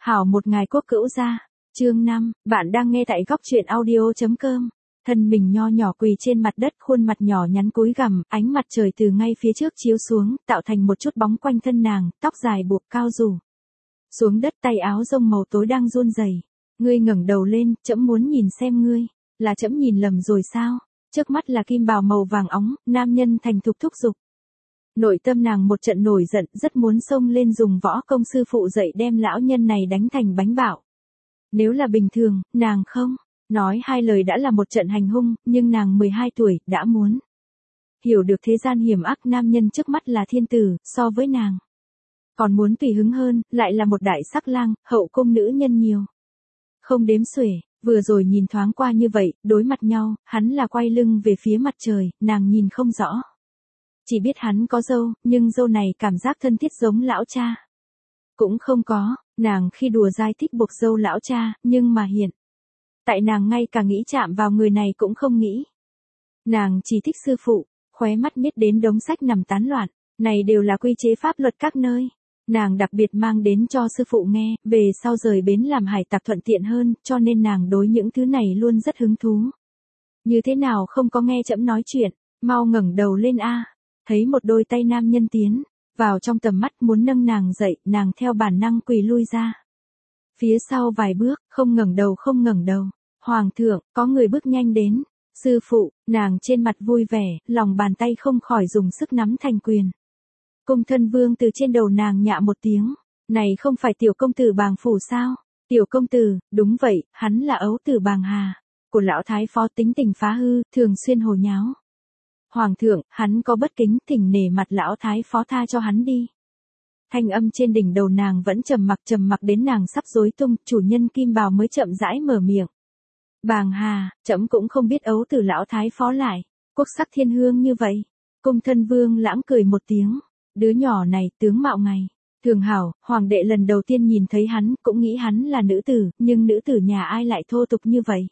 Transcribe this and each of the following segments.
Hảo một ngày quốc cữu gia. Chương 5, bạn đang nghe tại góc truyện audio.com. Thân mình nho nhỏ quỳ trên mặt đất, khuôn mặt nhỏ nhắn cúi gằm, ánh mặt trời từ ngay phía trước chiếu xuống, tạo thành một chút bóng quanh thân nàng, tóc dài buộc cao rủ xuống đất, tay áo rông màu tối đang run rẩy. Ngươi ngẩng đầu lên, trẫm muốn nhìn xem ngươi, là trẫm nhìn lầm rồi sao? Trước mắt là kim bào màu vàng óng, nam nhân thành thục thúc giục. Nội tâm nàng một trận nổi giận, rất muốn xông lên dùng võ công sư phụ dạy đem lão nhân này đánh thành bánh bạo. Nếu là bình thường, nàng không nói hai lời đã là một trận hành hung, nhưng nàng 12 tuổi, đã muốn hiểu được thế gian hiểm ác, nam nhân trước mắt là thiên tử, so với nàng còn muốn tùy hứng hơn, lại là một đại sắc lang, hậu cung nữ nhân nhiều không đếm xuể. Vừa rồi nhìn thoáng qua như vậy, đối mặt nhau, hắn là quay lưng về phía mặt trời, nàng nhìn không rõ. Chỉ biết hắn có râu, nhưng râu này cảm giác thân thiết giống lão cha. Cũng không có, nàng khi đùa dai thích buộc râu lão cha, nhưng mà hiện tại nàng ngay cả nghĩ chạm vào người này cũng không nghĩ. Nàng chỉ thích sư phụ, khóe mắt miết đến đống sách nằm tán loạn, này đều là quy chế pháp luật các nơi. Nàng đặc biệt mang đến cho sư phụ nghe, về sau rời bến làm hải tặc thuận tiện hơn, cho nên nàng đối những thứ này luôn rất hứng thú. Như thế nào không có nghe trẫm nói chuyện, mau ngẩng đầu lên a. Thấy một đôi tay nam nhân tiến vào trong tầm mắt muốn nâng nàng dậy, nàng theo bản năng quỳ lui ra phía sau vài bước, không ngẩng đầu không ngẩng đầu. Hoàng thượng, có người bước nhanh đến. Sư phụ, nàng trên mặt vui vẻ, lòng bàn tay không khỏi dùng sức nắm thành quyền. Cung thân vương từ trên đầu nàng nhạ một tiếng. Này không phải tiểu công tử Bàng Phủ sao? Tiểu công tử, đúng vậy, hắn là ấu tử Bàng Hà của lão thái phó, tính tình phá hư, thường xuyên hồ nháo. Hoàng thượng, hắn có bất kính, thỉnh nể mặt lão thái phó tha cho hắn đi. Thanh âm trên đỉnh đầu nàng vẫn trầm mặc đến nàng sắp rối tung, chủ nhân kim bào mới chậm rãi mở miệng. Bàng Hà, trẫm cũng không biết ấu tử lão thái phó lại quốc sắc thiên hương như vậy. Cung thân vương lãng cười một tiếng, đứa nhỏ này tướng mạo ngày thường hảo, hoàng đệ lần đầu tiên nhìn thấy hắn cũng nghĩ hắn là nữ tử, nhưng nữ tử nhà ai lại thô tục như vậy.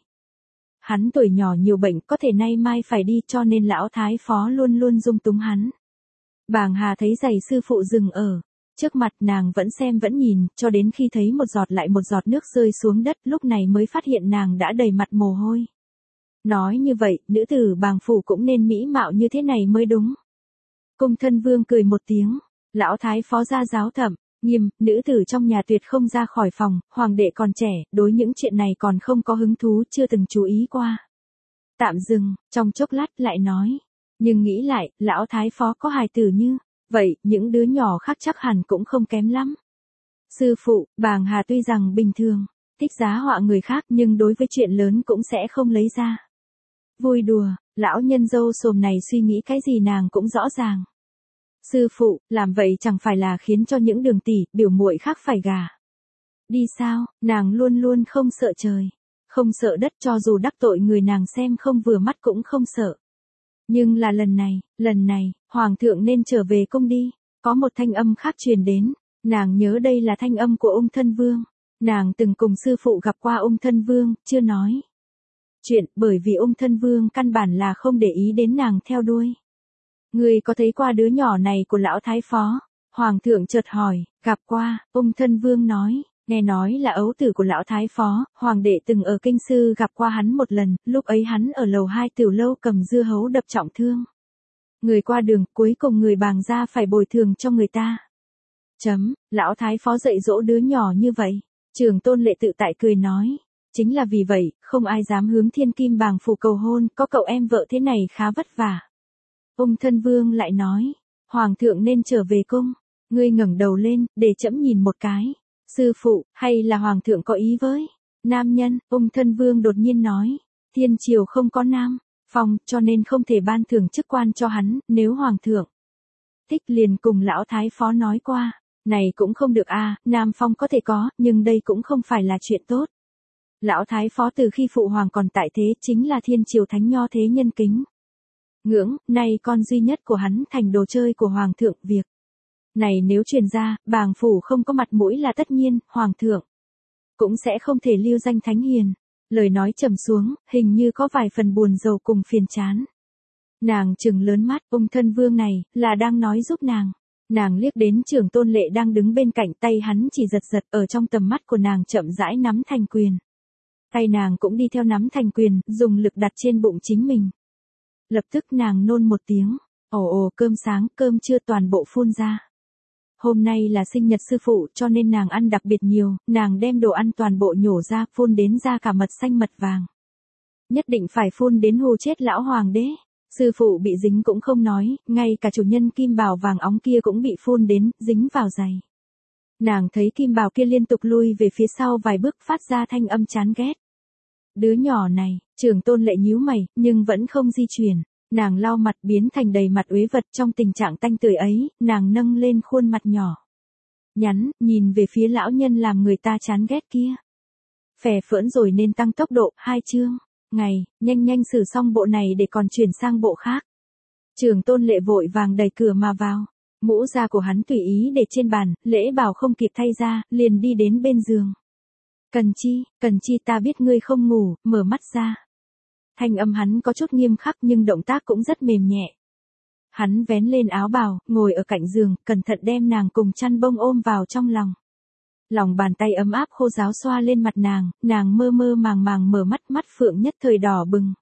Hắn tuổi nhỏ nhiều bệnh, có thể nay mai phải đi, cho nên lão thái phó luôn luôn dung túng hắn. Bàng Hà thấy giày sư phụ dừng ở trước mặt, nàng vẫn xem vẫn nhìn, cho đến khi thấy một giọt lại một giọt nước rơi xuống đất, lúc này mới phát hiện nàng đã đầy mặt mồ hôi. Nói như vậy, nữ tử Bàng Phủ cũng nên mỹ mạo như thế này mới đúng. Cung thân vương cười một tiếng, lão thái phó ra giáo thẩm, nghiêm, nữ tử trong nhà tuyệt không ra khỏi phòng, hoàng đệ còn trẻ, đối những chuyện này còn không có hứng thú, chưa từng chú ý qua. Tạm dừng, trong chốc lát lại nói, nhưng nghĩ lại, lão thái phó có hài tử như vậy, những đứa nhỏ khác chắc hẳn cũng không kém lắm. Sư phụ, Bàng Hà tuy rằng bình thường thích giá họa người khác, nhưng đối với chuyện lớn cũng sẽ không lấy ra vui đùa. Lão nhân dâu xồm này suy nghĩ cái gì nàng cũng rõ ràng. Sư phụ, làm vậy chẳng phải là khiến cho những đường tỷ, biểu muội khác phải gả đi sao? Nàng luôn luôn không sợ trời, không sợ đất, cho dù đắc tội người nàng xem không vừa mắt cũng không sợ. Nhưng là lần này, hoàng thượng nên trở về cung đi. Có một thanh âm khác truyền đến, nàng nhớ đây là thanh âm của Ung Thân Vương. Nàng từng cùng sư phụ gặp qua Ung Thân Vương, chưa nói chuyện, bởi vì Ung Thân Vương căn bản là không để ý đến nàng theo đuôi. Ngươi có thấy qua đứa nhỏ này của lão thái phó? Hoàng thượng chợt hỏi. Gặp qua, Ung Thân Vương nói, nghe nói là ấu tử của lão thái phó, hoàng đệ từng ở kinh sư gặp qua hắn một lần, lúc ấy hắn ở lầu 2 tiểu lâu cầm dưa hấu đập trọng thương người qua đường, cuối cùng người Bàng gia phải bồi thường cho người ta. Lão thái phó dạy dỗ đứa nhỏ như vậy. Trường Tôn Lệ tự tại cười nói, chính là vì vậy, không ai dám hướng thiên kim Bàng Phủ cầu hôn, có cậu em vợ thế này khá vất vả. Ung Thân Vương lại nói, hoàng thượng nên trở về cung. Ngươi ngẩng đầu lên, để trẫm nhìn một cái. Sư phụ, hay là hoàng thượng có ý với nam nhân? Ung Thân Vương đột nhiên nói, thiên triều không có nam phong, cho nên không thể ban thưởng chức quan cho hắn, nếu hoàng thượng thích liền cùng lão thái phó nói qua. Này cũng không được a, nam phong có thể có, nhưng đây cũng không phải là chuyện tốt. Lão thái phó từ khi phụ hoàng còn tại thế chính là thiên triều thánh nho thế nhân kính ngưỡng, nay con duy nhất của hắn thành đồ chơi của hoàng thượng, việc này nếu truyền ra, Bàng Phủ không có mặt mũi là tất nhiên, hoàng thượng cũng sẽ không thể lưu danh thánh hiền. Lời nói trầm xuống, hình như có vài phần buồn rầu cùng phiền chán. Nàng trừng lớn mắt, Ung Thân Vương này là đang nói giúp nàng Nàng liếc đến Trường Tôn Lệ đang đứng bên cạnh, tay hắn chỉ giật giật, ở trong tầm mắt của nàng chậm rãi nắm thành quyền. Tay nàng cũng đi theo nắm thành quyền, dùng lực đặt trên bụng chính mình. Lập tức nàng nôn một tiếng, ồ ồ, cơm sáng, cơm trưa toàn bộ phun ra. Hôm nay là sinh nhật sư phụ cho nên nàng ăn đặc biệt nhiều, nàng đem đồ ăn toàn bộ nhổ ra, phun đến ra cả mật xanh mật vàng. Nhất định phải phun đến hù chết lão hoàng đế. Sư phụ bị dính cũng không nói, ngay cả chủ nhân kim bào vàng óng kia cũng bị phun đến, dính vào giày. Nàng thấy kim bào kia liên tục lui về phía sau vài bước, phát ra thanh âm chán ghét. Đứa nhỏ này, Trường Tôn Lệ nhíu mày, nhưng vẫn không di chuyển. Nàng lau mặt biến thành đầy mặt uế vật, trong tình trạng tanh tưởi ấy, nàng nâng lên khuôn mặt nhỏ nhắn, nhìn về phía lão nhân làm người ta chán ghét kia. Phè phỡn rồi nên tăng tốc độ, 2 chương. Ngày, nhanh nhanh xử xong bộ này để còn chuyển sang bộ khác. Trường Tôn Lệ vội vàng đẩy cửa mà vào. Mũ da của hắn tùy ý để trên bàn, Lễ Bảo không kịp thay ra, liền đi đến bên giường. Cần chi ta biết ngươi không ngủ, mở mắt ra. Thanh âm hắn có chút nghiêm khắc nhưng động tác cũng rất mềm nhẹ. Hắn vén lên áo bào, ngồi ở cạnh giường, cẩn thận đem nàng cùng chăn bông ôm vào trong lòng. Lòng bàn tay ấm áp khô ráo xoa lên mặt nàng mơ mơ màng màng mở mắt, mắt phượng nhất thời đỏ bừng.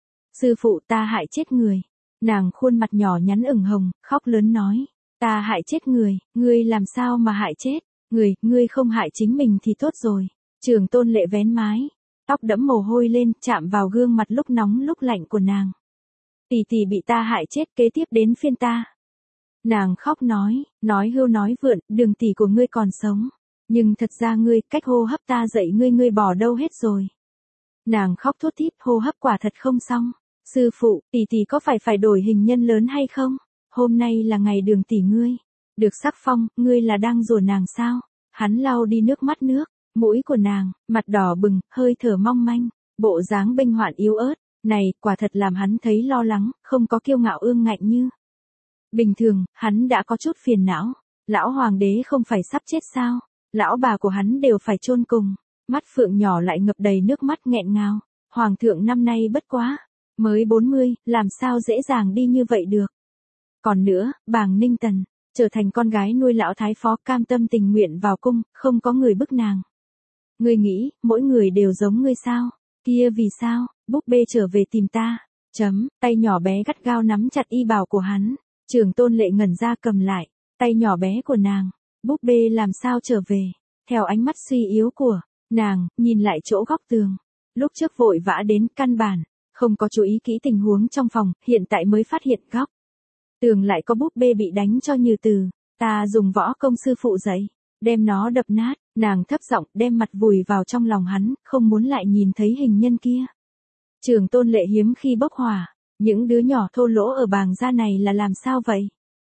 Sư phụ, ta hại chết người. Nàng khuôn mặt nhỏ nhắn ửng hồng, khóc lớn nói. Ta hại chết người, ngươi làm sao mà hại chết? Ngươi không hại chính mình thì tốt rồi. Trường Tôn Lệ vén mái, tóc đẫm mồ hôi lên, chạm vào gương mặt lúc nóng lúc lạnh của nàng. Tỷ tỷ bị ta hại chết, kế tiếp đến phiên ta. Nàng khóc nói hưu nói vượn, Đường tỷ của ngươi còn sống. Nhưng thật ra ngươi, cách hô hấp ta dạy ngươi bỏ đâu hết rồi. Nàng khóc thút thít, hô hấp quả thật không xong. Sư phụ, tỷ tỷ có phải đổi hình nhân lớn hay không? Hôm nay là ngày Đường tỷ ngươi được sắc phong, ngươi là đang rủa nàng sao? Hắn lau đi nước mắt mũi của nàng, mặt đỏ bừng, hơi thở mong manh, bộ dáng bênh hoạn yếu ớt, này, quả thật làm hắn thấy lo lắng, không có kiêu ngạo ương ngạnh như bình thường, hắn đã có chút phiền não. Lão hoàng đế không phải sắp chết sao? Lão bà của hắn đều phải chôn cùng. Mắt phượng nhỏ lại ngập đầy nước mắt nghẹn ngào. Hoàng thượng năm nay bất quá mới 40, làm sao dễ dàng đi như vậy được. Còn nữa, Bàng Ninh Tần trở thành con gái nuôi lão thái phó, cam tâm tình nguyện vào cung, không có người bức nàng. Ngươi nghĩ, mỗi người đều giống ngươi sao? Kia vì sao? Búp bê trở về tìm ta. Tay nhỏ bé gắt gao nắm chặt y bào của hắn. Trường Tôn Lệ ngẩn ra cầm lại tay nhỏ bé của nàng. Búp bê làm sao trở về? Theo ánh mắt suy yếu của nàng, nhìn lại chỗ góc tường. Lúc trước vội vã đến, căn bản không có chú ý kỹ tình huống trong phòng, hiện tại mới phát hiện góc tường lại có búp bê bị đánh cho như từ. Ta dùng võ công sư phụ dạy, đem nó đập nát. Nàng thấp giọng đem mặt vùi vào trong lòng hắn, không muốn lại nhìn thấy hình nhân kia. Trường Tôn Lệ hiếm khi bốc hỏa. Những đứa nhỏ thô lỗ ở Bàng gia này là làm sao vậy?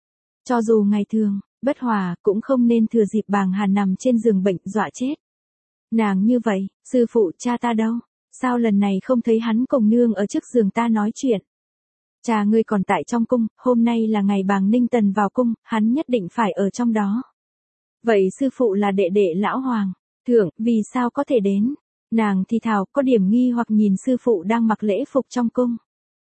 Cho dù ngày thường bất hòa, cũng không nên thừa dịp Bàng Hàn nằm trên giường bệnh dọa chết nàng như vậy. Sư phụ, cha ta đâu? Sao lần này không thấy hắn cùng nương ở trước giường ta nói chuyện? Cha ngươi còn tại trong cung, hôm nay là ngày Bàng Ninh Tần vào cung, hắn nhất định phải ở trong đó. Vậy sư phụ là đệ đệ lão hoàng thượng, vì sao có thể đến? Nàng thì thào, có điểm nghi hoặc nhìn sư phụ đang mặc lễ phục trong cung.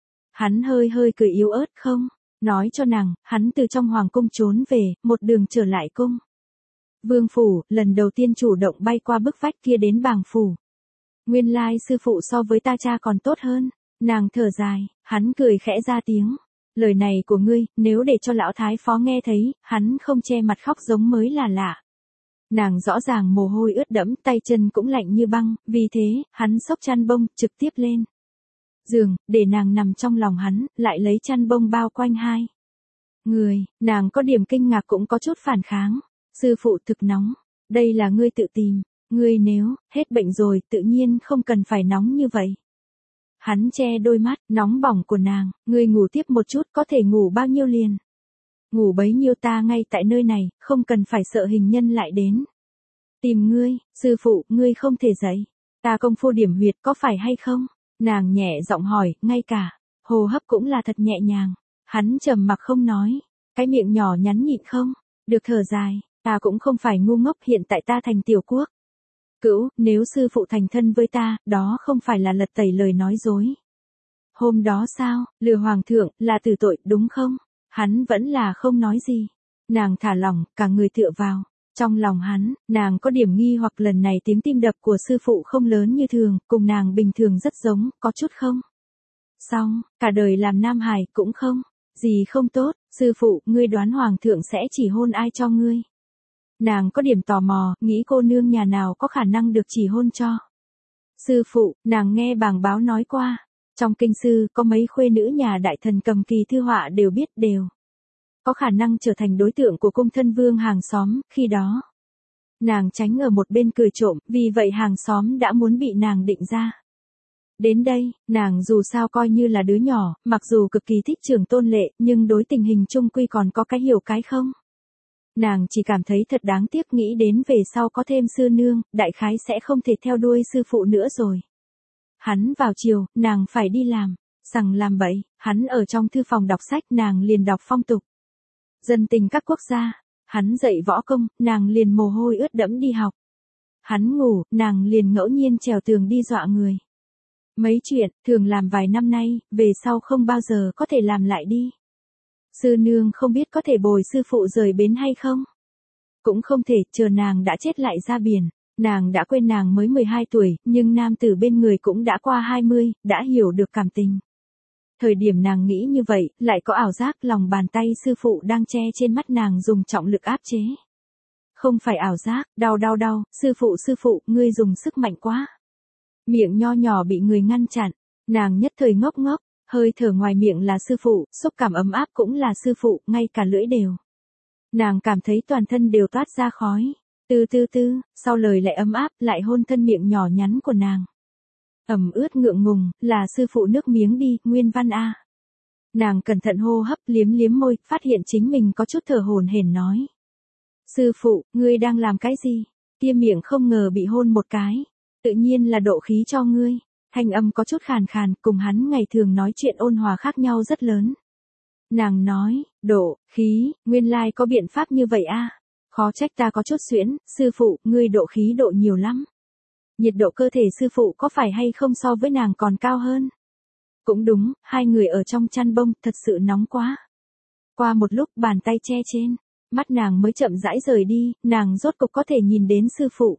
Hắn hơi cười yếu ớt, không nói cho nàng, hắn từ trong hoàng cung trốn về, một đường trở lại cung vương phủ, lần đầu tiên chủ động bay qua bức vách kia đến Bàng phủ. Nguyên lai sư phụ so với ta cha còn tốt hơn. Nàng thở dài, hắn cười khẽ ra tiếng. Lời này của ngươi, nếu để cho lão thái phó nghe thấy, hắn không che mặt khóc giống mới là lạ. Nàng rõ ràng mồ hôi ướt đẫm, tay chân cũng lạnh như băng, vì thế, hắn xốc chăn bông, trực tiếp lên giường, để nàng nằm trong lòng hắn, lại lấy chăn bông bao quanh hai người. Nàng có điểm kinh ngạc cũng có chút phản kháng. Sư phụ thực nóng, đây là ngươi tự tìm, ngươi nếu hết bệnh rồi tự nhiên không cần phải nóng như vậy. Hắn che đôi mắt nóng bỏng của nàng, ngươi ngủ tiếp một chút, có thể ngủ bao nhiêu liền ngủ bấy nhiêu, ta ngay tại nơi này, không cần phải sợ hình nhân lại đến tìm ngươi. Sư phụ, ngươi không thể dậy ta công phu điểm huyệt có phải hay không? Nàng nhẹ giọng hỏi, ngay cả hô hấp cũng là thật nhẹ nhàng. Hắn trầm mặc không nói, cái miệng nhỏ nhắn nhịn không được thở dài. Ta cũng không phải ngu ngốc, hiện tại ta thành tiểu quốc cữu, nếu sư phụ thành thân với ta, đó không phải là lật tẩy lời nói dối. Hôm đó sao, lừa hoàng thượng, là tử tội, đúng không? Hắn vẫn là không nói gì. Nàng thả lỏng, cả người tựa vào. Trong lòng hắn, nàng có điểm nghi hoặc lần này tiếng tim đập của sư phụ không lớn như thường, cùng nàng bình thường rất giống, có chút không? Xong, cả đời làm nam hài cũng không. Gì không tốt, sư phụ, ngươi đoán hoàng thượng sẽ chỉ hôn ai cho ngươi? Nàng có điểm tò mò, nghĩ cô nương nhà nào có khả năng được chỉ hôn cho. Sư phụ, nàng nghe bảng báo nói qua. Trong kinh sư, có mấy khuê nữ nhà đại thần cầm kỳ thư họa đều biết đều. Có khả năng trở thành đối tượng của cung thân vương hàng xóm, khi đó. Nàng tránh ở một bên cười trộm, vì vậy hàng xóm đã muốn bị nàng định ra. Đến đây, nàng dù sao coi như là đứa nhỏ, mặc dù cực kỳ thích Trường Tôn Lệ, nhưng đối tình hình chung quy còn có cái hiểu cái không. Nàng chỉ cảm thấy thật đáng tiếc, nghĩ đến về sau có thêm sư nương, đại khái sẽ không thể theo đuôi sư phụ nữa rồi. Hắn vào chiều, nàng phải đi làm. Sằng làm bậy, hắn ở trong thư phòng đọc sách, nàng liền đọc phong tục. Dân tình các quốc gia, hắn dạy võ công, nàng liền mồ hôi ướt đẫm đi học. Hắn ngủ, nàng liền ngẫu nhiên trèo tường đi dọa người. Mấy chuyện, thường làm vài năm nay, về sau không bao giờ có thể làm lại đi. Sư nương không biết có thể bồi sư phụ rời bến hay không? Cũng không thể, chờ nàng đã chết lại ra biển. Nàng đã quên nàng mới 12 tuổi, nhưng nam tử bên người cũng đã qua 20, đã hiểu được cảm tình. Thời điểm nàng nghĩ như vậy, lại có ảo giác lòng bàn tay sư phụ đang che trên mắt nàng dùng trọng lực áp chế. Không phải ảo giác, đau, sư phụ, ngươi dùng sức mạnh quá. Miệng nho nhỏ bị người ngăn chặn, nàng nhất thời ngốc, hơi thở ngoài miệng là sư phụ, xúc cảm ấm áp cũng là sư phụ, ngay cả lưỡi đều. Nàng cảm thấy toàn thân đều toát ra khói, sau lời lại ấm áp, lại hôn thân miệng nhỏ nhắn của nàng. Ẩm ướt ngượng ngùng, là sư phụ nước miếng đi, Nguyên Văn a. Nàng cẩn thận hô hấp, liếm môi, phát hiện chính mình có chút thở hổn hển nói. Sư phụ, ngươi đang làm cái gì? Kia miệng không ngờ bị hôn một cái. Tự nhiên là độ khí cho ngươi. Thanh âm có chút khàn khàn, cùng hắn ngày thường nói chuyện ôn hòa khác nhau rất lớn. Nàng nói, độ, khí, nguyên lai có biện pháp như vậy a. Khó trách ta có chút xuyễn, sư phụ, ngươi độ khí độ nhiều lắm. Nhiệt độ cơ thể sư phụ có phải hay không so với nàng còn cao hơn? Cũng đúng, hai người ở trong chăn bông, thật sự nóng quá. Qua một lúc bàn tay che trên, mắt nàng mới chậm rãi rời đi, nàng rốt cục có thể nhìn đến sư phụ.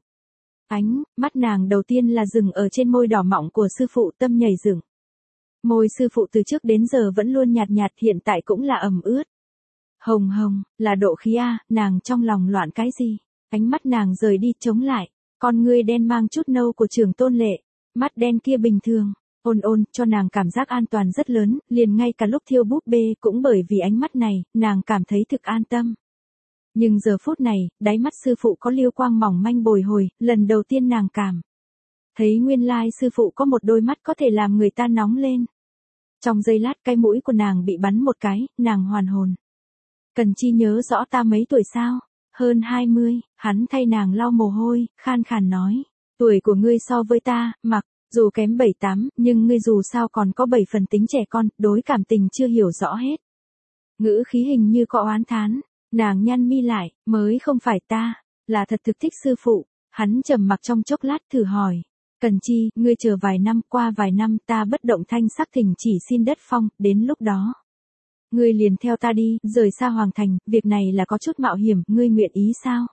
Mắt nàng đầu tiên là dừng ở trên môi đỏ mọng của sư phụ, tâm nhảy dựng. Môi sư phụ từ trước đến giờ vẫn luôn nhạt, hiện tại cũng là ẩm ướt. Hồng, là độ khí a, nàng trong lòng loạn cái gì? Ánh mắt nàng rời đi, chống lại. Con ngươi đen mang chút nâu của Trường Tôn Lệ, mắt đen kia bình thường, ôn, cho nàng cảm giác an toàn rất lớn, liền ngay cả lúc thiêu búp bê cũng bởi vì ánh mắt này, nàng cảm thấy thực an tâm. Nhưng giờ phút này, đáy mắt sư phụ có liêu quang mỏng manh bồi hồi, lần đầu tiên nàng cảm thấy nguyên lai sư phụ có một đôi mắt có thể làm người ta nóng lên. Trong giây lát cái mũi của nàng bị bắn một cái, nàng hoàn hồn. Cần Chi nhớ rõ ta mấy tuổi sao? Hơn 20, hắn thay nàng lau mồ hôi, khan khàn nói. Tuổi của ngươi so với ta, mặc, dù kém 7-8, nhưng ngươi dù sao còn có 7 phần tính trẻ con, đối cảm tình chưa hiểu rõ hết. Ngữ khí hình như có oán thán, nàng nhăn mi lại, mới không phải ta, là thật thực thích sư phụ. Hắn trầm mặc trong chốc lát thử hỏi. Cần Chi, ngươi chờ vài năm, qua vài năm ta bất động thanh sắc thỉnh chỉ xin đất phong, đến lúc đó. Ngươi liền theo ta đi, rời xa hoàng thành, việc này là có chút mạo hiểm, ngươi nguyện ý sao?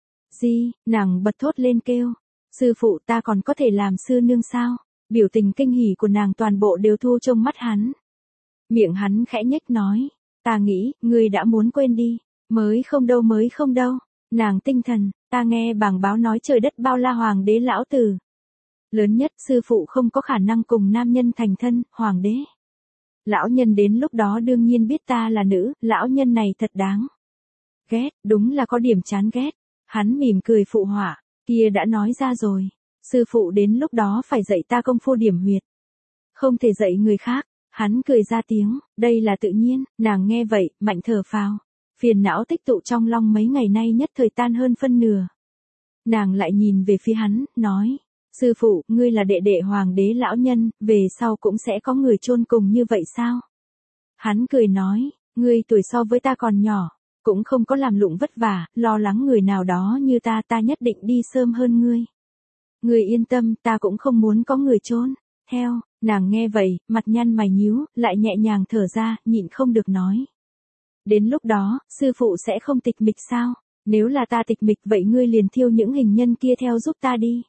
Nàng bật thốt lên kêu. Sư phụ, ta còn có thể làm sư nương sao? Biểu tình kinh hỉ của nàng toàn bộ đều thu trong mắt hắn. Miệng hắn khẽ nhếch nói. Ta nghĩ, ngươi đã muốn quên đi. Mới không đâu. Nàng tinh thần, ta nghe bảng báo nói trời đất bao la hoàng đế lão tử. Lớn nhất, sư phụ không có khả năng cùng nam nhân thành thân, hoàng đế. Lão nhân đến lúc đó đương nhiên biết ta là nữ, lão nhân này thật đáng ghét, đúng là có điểm chán ghét. Hắn mỉm cười phụ họa, kia đã nói ra rồi. Sư phụ đến lúc đó phải dạy ta công phu điểm huyệt. Không thể dạy người khác. Hắn cười ra tiếng, đây là tự nhiên. Nàng nghe vậy, mạnh thở phào. Phiền não tích tụ trong lòng mấy ngày nay nhất thời tan hơn phân nửa. Nàng lại nhìn về phía hắn, nói. Sư phụ, ngươi là đệ đệ hoàng đế lão nhân, về sau cũng sẽ có người chôn cùng như vậy sao? Hắn cười nói, ngươi tuổi so với ta còn nhỏ, cũng không có làm lụng vất vả, lo lắng người nào đó như ta nhất định đi sớm hơn ngươi. Ngươi yên tâm, ta cũng không muốn có người chôn. Theo, nàng nghe vậy, mặt nhăn mày nhíu, lại nhẹ nhàng thở ra, nhịn không được nói. Đến lúc đó, sư phụ sẽ không tịch mịch sao? Nếu là ta tịch mịch vậy ngươi liền thiêu những hình nhân kia theo giúp ta đi.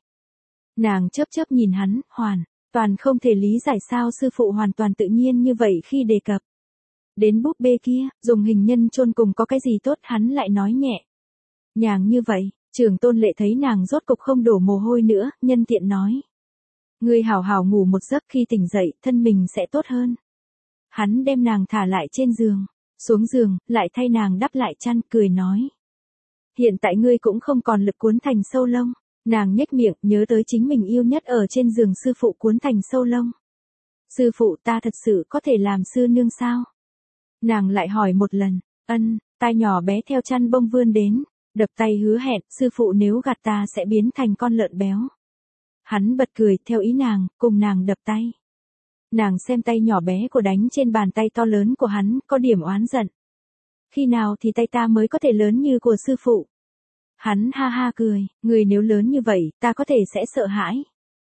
Nàng chớp chớp nhìn hắn, hoàn toàn không thể lý giải sao sư phụ hoàn toàn tự nhiên như vậy khi đề cập đến búp bê kia, dùng hình nhân chôn cùng có cái gì tốt, hắn lại nói nhẹ nhàng như vậy. Trường Tôn Lệ thấy nàng rốt cục không đổ mồ hôi nữa, nhân tiện nói. Ngươi hảo hảo ngủ một giấc, khi tỉnh dậy, thân mình sẽ tốt hơn. Hắn đem nàng thả lại trên giường, xuống giường, lại thay nàng đắp lại chăn, cười nói. Hiện tại ngươi cũng không còn lực cuốn thành sâu lông. Nàng nhếch miệng, nhớ tới chính mình yêu nhất ở trên giường sư phụ cuốn thành sâu lông. Sư phụ, ta thật sự có thể làm sư nương sao? Nàng lại hỏi một lần, tai nhỏ bé theo chăn bông vươn đến, đập tay hứa hẹn, sư phụ nếu gạt ta sẽ biến thành con lợn béo. Hắn bật cười, theo ý nàng, cùng nàng đập tay. Nàng xem tay nhỏ bé của đánh trên bàn tay to lớn của hắn, có điểm oán giận. Khi nào thì tay ta mới có thể lớn như của sư phụ? Hắn ha ha cười, người nếu lớn như vậy, ta có thể sẽ sợ hãi.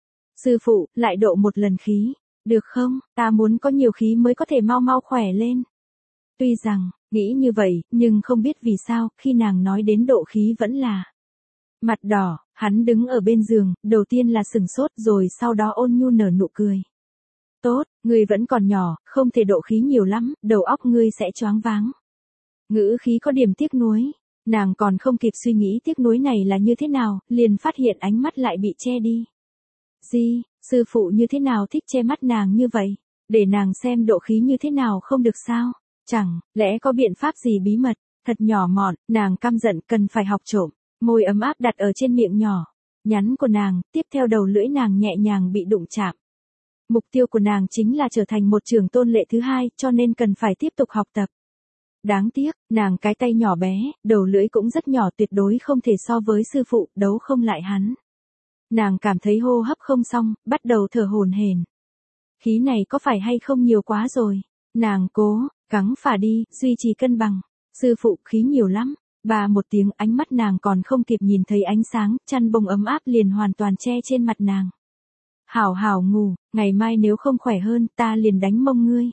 Sư phụ, lại độ một lần khí, được không? Ta muốn có nhiều khí mới có thể mau mau khỏe lên. Tuy rằng, nghĩ như vậy, nhưng không biết vì sao, khi nàng nói đến độ khí vẫn là mặt đỏ. Hắn đứng ở bên giường, đầu tiên là sừng sốt rồi sau đó ôn nhu nở nụ cười. Tốt, ngươi vẫn còn nhỏ, không thể độ khí nhiều lắm, đầu óc ngươi sẽ choáng váng. Ngữ khí có điểm tiếc nuối. Nàng còn không kịp suy nghĩ tiếc nuối này là như thế nào, liền phát hiện ánh mắt lại bị che đi. Gì, sư phụ như thế nào thích che mắt nàng như vậy? Để nàng xem độ khí như thế nào không được sao? Chẳng lẽ có biện pháp gì bí mật? Thật nhỏ mọn, nàng căm giận cần phải học trộm. Môi ấm áp đặt ở trên miệng nhỏ nhắn của nàng, tiếp theo đầu lưỡi nàng nhẹ nhàng bị đụng chạm. Mục tiêu của nàng chính là trở thành một Trường Tôn Lệ thứ hai, cho nên cần phải tiếp tục học tập. Đáng tiếc, nàng cái tay nhỏ bé, đầu lưỡi cũng rất nhỏ, tuyệt đối không thể so với sư phụ, đấu không lại hắn. Nàng cảm thấy hô hấp không xong, bắt đầu thở hổn hển. Khí này có phải hay không nhiều quá rồi? Nàng cố gắng phả đi, duy trì cân bằng. Sư phụ, khí nhiều lắm. Bà một tiếng, ánh mắt nàng còn không kịp nhìn thấy ánh sáng, chăn bông ấm áp liền hoàn toàn che trên mặt nàng. Hảo hảo ngủ, ngày mai nếu không khỏe hơn, ta liền đánh mông ngươi.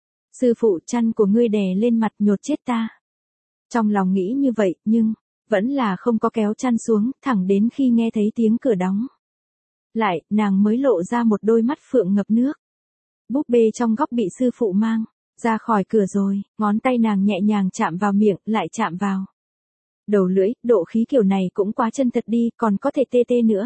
Sư phụ, chăn của ngươi đè lên mặt nhột chết ta. Trong lòng nghĩ như vậy, nhưng vẫn là không có kéo chăn xuống, thẳng đến khi nghe thấy tiếng cửa đóng lại, nàng mới lộ ra một đôi mắt phượng ngập nước. Búp bê trong góc bị sư phụ mang ra khỏi cửa rồi, ngón tay nàng nhẹ nhàng chạm vào miệng, lại chạm vào đầu lưỡi, độ khí kiểu này cũng quá chân thật đi, còn có thể tê tê nữa.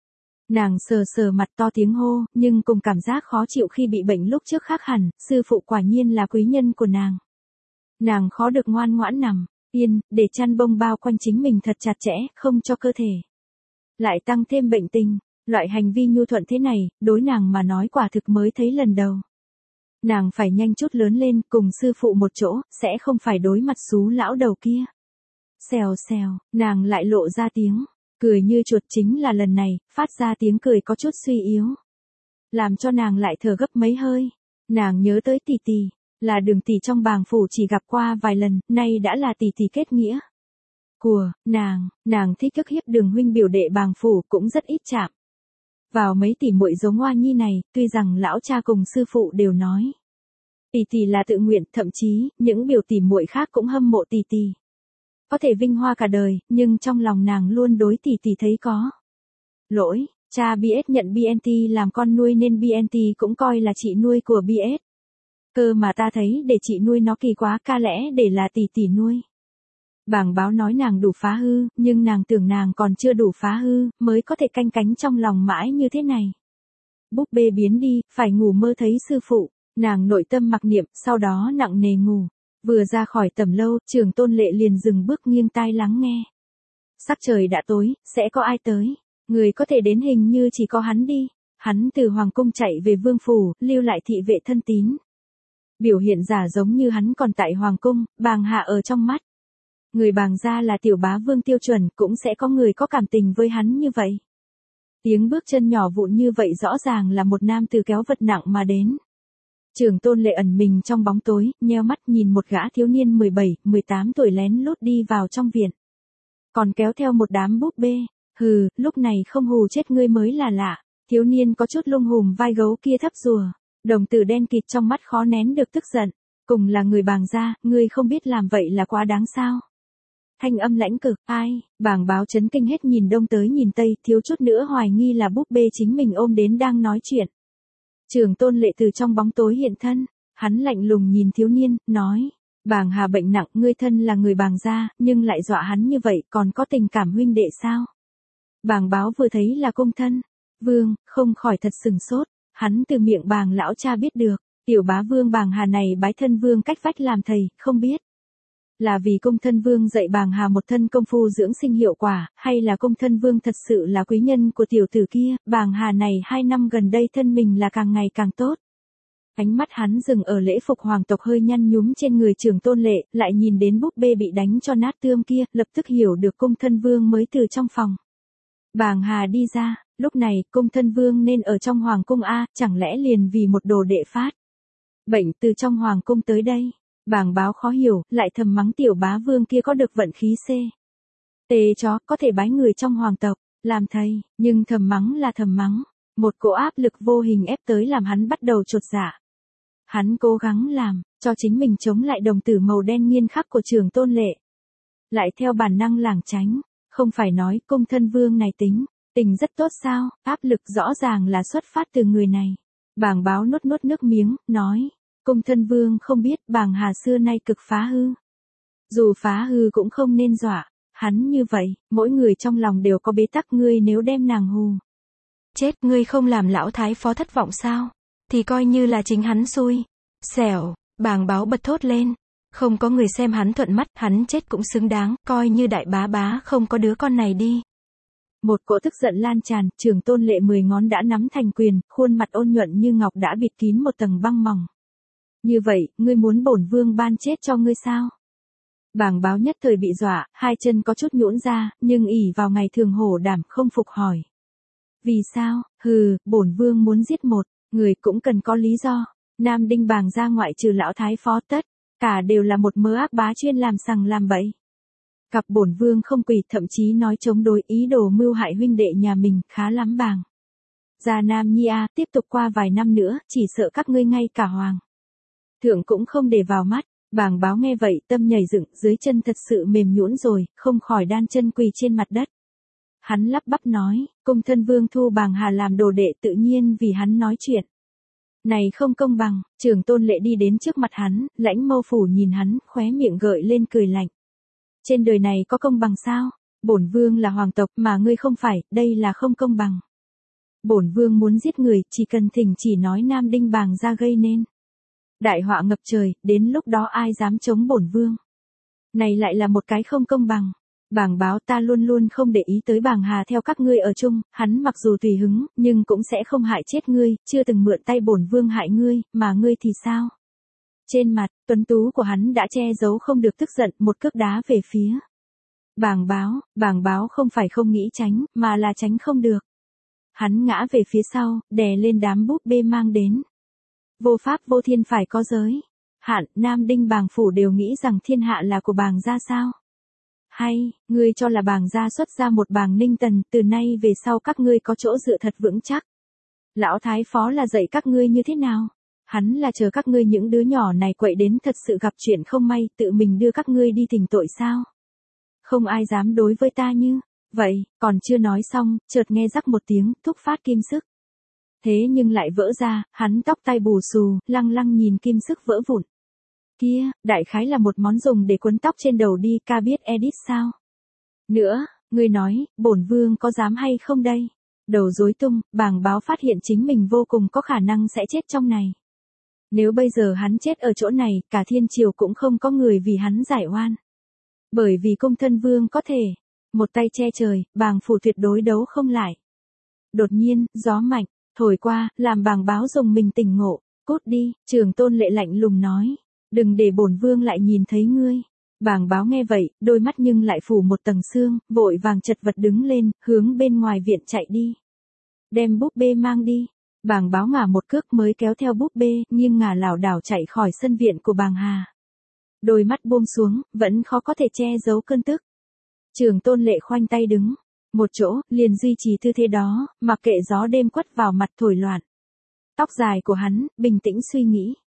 Nàng sờ sờ mặt, to tiếng hô, nhưng cùng cảm giác khó chịu khi bị bệnh lúc trước khác hẳn, sư phụ quả nhiên là quý nhân của nàng. Nàng khó được ngoan ngoãn nằm yên, để chăn bông bao quanh chính mình thật chặt chẽ, không cho cơ thể lại tăng thêm bệnh tình. Loại hành vi nhu thuận thế này, đối nàng mà nói quả thực mới thấy lần đầu. Nàng phải nhanh chút lớn lên, cùng sư phụ một chỗ, sẽ không phải đối mặt xú lão đầu kia. Xèo xèo, nàng lại lộ ra tiếng cười như chuột, chính là lần này, phát ra tiếng cười có chút suy yếu. Làm cho nàng lại thở gấp mấy hơi. Nàng nhớ tới tỷ tỷ, là Đường tỷ trong bàng phủ chỉ gặp qua vài lần, nay đã là tỷ tỷ kết nghĩa của nàng thích ức hiếp Đường huynh biểu đệ bàng phủ, cũng rất ít chạm vào mấy tỷ muội giống Hoa Nhi này, tuy rằng lão cha cùng sư phụ đều nói tỷ tỷ là tự nguyện, thậm chí những biểu tỷ muội khác cũng hâm mộ tỷ tỷ có thể vinh hoa cả đời, nhưng trong lòng nàng luôn đối tỷ tỷ thấy có lỗi. Cha BS nhận BNT làm con nuôi nên BNT cũng coi là chị nuôi của BS. Cơ mà ta thấy để chị nuôi nó kỳ quá, ca lẽ để là tỷ tỷ nuôi. Bảng báo nói nàng đủ phá hư, nhưng nàng tưởng nàng còn chưa đủ phá hư, mới có thể canh cánh trong lòng mãi như thế này. Búp bê biến đi, phải ngủ mơ thấy sư phụ, nàng nội tâm mặc niệm, sau đó nặng nề ngủ. Vừa ra khỏi tầm lâu, Trường Tôn Lệ liền dừng bước nghiêng tai lắng nghe. Sắc trời đã tối, sẽ có ai tới? Người có thể đến hình như chỉ có hắn đi. Hắn từ hoàng cung chạy về vương phủ, lưu lại thị vệ thân tín. Biểu hiện giả giống như hắn còn tại hoàng cung, bàng hạ ở trong mắt. Người bàng gia là tiểu bá vương tiêu chuẩn, cũng sẽ có người có cảm tình với hắn như vậy. Tiếng bước chân nhỏ vụn như vậy rõ ràng là một nam tử kéo vật nặng mà đến. Trường Tôn Lệ ẩn mình trong bóng tối, nheo mắt nhìn một gã thiếu niên 17, 18 tuổi lén lút đi vào trong viện. Còn kéo theo một đám búp bê. Hừ, lúc này không hù chết ngươi mới là lạ. Thiếu niên có chút lung hùm vai gấu kia thấp rùa. Đồng tử đen kịt trong mắt khó nén được tức giận. Cùng là người Bàng gia, ngươi không biết làm vậy là quá đáng sao? Thanh âm lãnh cực, ai? Bàng Báo chấn kinh hết nhìn đông tới nhìn tây, thiếu chút nữa hoài nghi là búp bê chính mình ôm đến đang nói chuyện. Trường Tôn Lệ từ trong bóng tối hiện thân, hắn lạnh lùng nhìn thiếu niên, nói, Bàng Hà bệnh nặng, ngươi thân là người Bàng gia, nhưng lại dọa hắn như vậy, còn có tình cảm huynh đệ sao? Bàng Báo vừa thấy là cung thân, vương, không khỏi thật sừng sốt, hắn từ miệng Bàng lão cha biết được, tiểu bá vương Bàng Hà này bái thân vương cách vách làm thầy, không biết. Là vì cung thân vương dạy Bàng Hà một thân công phu dưỡng sinh hiệu quả, hay là cung thân vương thật sự là quý nhân của tiểu tử kia, Bàng Hà này 2 năm gần đây thân mình là càng ngày càng tốt. Ánh mắt hắn dừng ở lễ phục hoàng tộc hơi nhăn nhúm trên người Trường Tôn Lệ, lại nhìn đến búp bê bị đánh cho nát tươm kia, lập tức hiểu được cung thân vương mới từ trong phòng. Bàng Hà đi ra, lúc này cung thân vương nên ở trong hoàng cung a, chẳng lẽ liền vì một đồ đệ phát bệnh từ trong hoàng cung tới đây. Bàng Báo khó hiểu, lại thầm mắng tiểu bá vương kia có được vận khí c. Tê chó, có thể bái người trong hoàng tộc, làm thầy, nhưng thầm mắng là thầm mắng. Một cỗ áp lực vô hình ép tới làm hắn bắt đầu chột dạ. Hắn cố gắng làm, cho chính mình chống lại đồng tử màu đen nghiêm khắc của Trường Tôn Lệ. Lại theo bản năng lảng tránh, không phải nói cung thân vương này tình rất tốt sao, áp lực rõ ràng là xuất phát từ người này. Bàng Báo nuốt nuốt nước miếng, nói. Cung thân vương không biết Bàng Hà xưa nay cực phá hư. Dù phá hư cũng không nên dọa, hắn như vậy, mỗi người trong lòng đều có bế tắc, ngươi nếu đem nàng hù chết, ngươi không làm lão thái phó thất vọng sao? Thì coi như là chính hắn xui. Xẻo, Bàng Báo bật thốt lên. Không có người xem hắn thuận mắt, hắn chết cũng xứng đáng, coi như đại bá bá không có đứa con này đi. Một cỗ tức giận lan tràn, Trường Tôn Lệ 10 ngón đã nắm thành quyền, khuôn mặt ôn nhuận như ngọc đã bịt kín một tầng băng mỏng. Như vậy, ngươi muốn bổn vương ban chết cho ngươi sao? Bàng Báo nhất thời bị dọa, hai chân có chút nhũn ra, nhưng ỷ vào ngày thường hổ đảm không phục hỏi. Vì sao? Hừ, bổn vương muốn giết một người cũng cần có lý do. Nam Đinh Bàng gia ngoại trừ lão thái phó tất cả đều là một mớ ác bá chuyên làm sằng làm bậy. Cặp bổn vương không quỳ, thậm chí nói chống đối ý đồ mưu hại huynh đệ nhà mình, khá lắm Bàng gia Nam Nhi a, tiếp tục qua vài năm nữa, chỉ sợ các ngươi ngay cả hoàng thượng cũng không để vào mắt. Bàng Báo nghe vậy, tâm nhảy dựng, dưới chân thật sự mềm nhũn rồi, không khỏi đan chân quỳ trên mặt đất. Hắn lắp bắp nói, cung thân vương thu Bàng Hà làm đồ đệ tự nhiên vì hắn nói chuyện. Này không công bằng. Trường Tôn Lệ đi đến trước mặt hắn, lãnh mâu phủ nhìn hắn, khóe miệng gợi lên cười lạnh. Trên đời này có công bằng sao? Bổn vương là hoàng tộc mà ngươi không phải, đây là không công bằng. Bổn vương muốn giết người, chỉ cần thỉnh chỉ nói Nam Đinh Bàng gia gây nên đại họa ngập trời, đến lúc đó ai dám chống bổn vương. Này lại là một cái không công bằng. Bàng Báo, ta luôn luôn không để ý tới Bàng Hà theo các ngươi ở chung, hắn mặc dù tùy hứng, nhưng cũng sẽ không hại chết ngươi, chưa từng mượn tay bổn vương hại ngươi, mà ngươi thì sao? Trên mặt tuấn tú của hắn đã che giấu không được tức giận, một cước đá về phía Bàng Báo không phải không nghĩ tránh, mà là tránh không được. Hắn ngã về phía sau, đè lên đám búp bê mang đến. Vô pháp vô thiên phải có giới hạn, Nam Đinh Bàng phủ đều nghĩ rằng thiên hạ là của Bàng gia sao? Hay, ngươi cho là Bàng gia xuất ra một Bàng Ninh Tần, từ nay về sau các ngươi có chỗ dựa thật vững chắc. Lão thái phó là dạy các ngươi như thế nào? Hắn là chờ các ngươi những đứa nhỏ này quậy đến thật sự gặp chuyện không may, tự mình đưa các ngươi đi thỉnh tội sao? Không ai dám đối với ta như vậy. Còn chưa nói xong, chợt nghe rắc một tiếng, thúc phát kim sức. Thế nhưng lại vỡ ra, hắn tóc tai bù xù, lăng lăng nhìn kim sức vỡ vụn. Kia, đại khái là một món dùng để quấn tóc trên đầu đi, ca biết edit sao? Nữa, ngươi nói, bổn vương có dám hay không đây? Đầu rối tung, Bàng Báo phát hiện chính mình vô cùng có khả năng sẽ chết trong này. Nếu bây giờ hắn chết ở chỗ này, cả thiên triều cũng không có người vì hắn giải oan. Bởi vì cung thân vương có thể một tay che trời, Bàng phủ tuyệt đối đấu không lại. Đột nhiên, gió mạnh thổi qua, làm Bàng Báo dùng mình tỉnh ngộ. Cút đi, Trường Tôn Lệ lạnh lùng nói. Đừng để bổn vương lại nhìn thấy ngươi. Bàng Báo nghe vậy, đôi mắt nhưng lại phủ một tầng sương, vội vàng chật vật đứng lên, hướng bên ngoài viện chạy đi. Đem búp bê mang đi. Bàng Báo ngả một cước mới kéo theo búp bê, nhưng ngả lảo đảo chạy khỏi sân viện của Bàng Hà. Đôi mắt buông xuống, vẫn khó có thể che giấu cơn tức. Trường Tôn Lệ khoanh tay đứng một chỗ, liền duy trì tư thế đó, mặc kệ gió đêm quất vào mặt thổi loạn. Tóc dài của hắn, bình tĩnh suy nghĩ.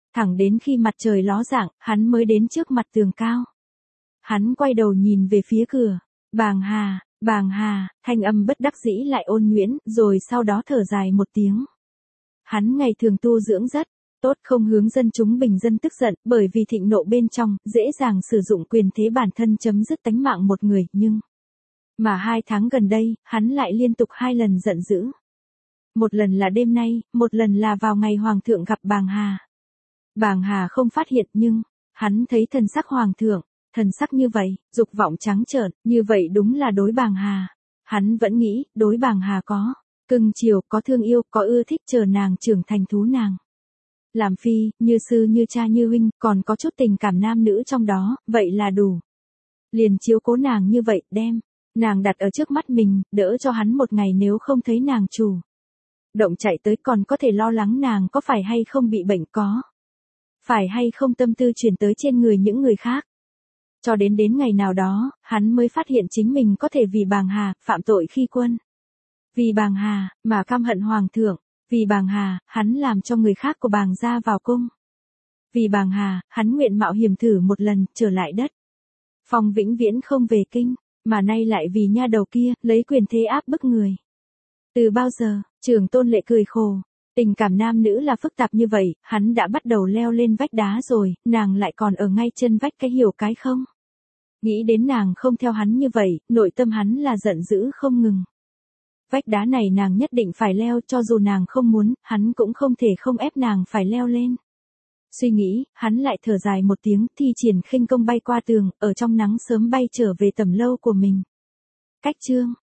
Thẳng đến khi mặt trời ló dạng, hắn mới đến trước mặt tường cao. Hắn quay đầu nhìn về phía cửa. Bàng Hà, thanh âm bất đắc dĩ lại ôn nhuyễn, rồi sau đó thở dài một tiếng. Hắn ngày thường tu dưỡng rất tốt, không hướng dân chúng bình dân tức giận, bởi vì thịnh nộ bên trong, dễ dàng sử dụng quyền thế bản thân chấm dứt tánh mạng một người, nhưng mà 2 tháng gần đây, hắn lại liên tục 2 lần giận dữ. Một lần là đêm nay, một lần là vào ngày hoàng thượng gặp Bàng Hà. Bàng Hà không phát hiện nhưng, hắn thấy thần sắc hoàng thượng, thần sắc như vậy, dục vọng trắng trợn, như vậy đúng là đối Bàng Hà. Hắn vẫn nghĩ, đối Bàng Hà có cưng chiều, có thương yêu, có ưa thích chờ nàng trưởng thành thú nàng. Làm phi, như sư như cha như huynh, còn có chút tình cảm nam nữ trong đó, vậy là đủ. Liền chiếu cố nàng như vậy, đem nàng đặt ở trước mắt mình, đỡ cho hắn một ngày nếu không thấy nàng chủ động chạy tới, còn có thể lo lắng nàng có phải hay không bị bệnh, có phải hay không tâm tư chuyển tới trên người những người khác. Cho đến ngày nào đó, hắn mới phát hiện chính mình có thể vì Bàng Hà, phạm tội khi quân. Vì Bàng Hà, mà căm hận hoàng thượng. Vì Bàng Hà, hắn làm cho người khác của Bàng gia vào cung. Vì Bàng Hà, hắn nguyện mạo hiểm thử một lần, trở lại đất Phong vĩnh viễn không về kinh, mà nay lại vì nha đầu kia, lấy quyền thế áp bức người. Từ bao giờ, Trường Tôn Lệ cười khổ. Tình cảm nam nữ là phức tạp như vậy, hắn đã bắt đầu leo lên vách đá rồi, nàng lại còn ở ngay chân vách, cái hiểu cái không. Nghĩ đến nàng không theo hắn như vậy, nội tâm hắn là giận dữ không ngừng. Vách đá này nàng nhất định phải leo, cho dù nàng không muốn, hắn cũng không thể không ép nàng phải leo lên. Suy nghĩ, hắn lại thở dài một tiếng, thi triển khinh công bay qua tường, ở trong nắng sớm bay trở về tẩm lâu của mình. Cách chương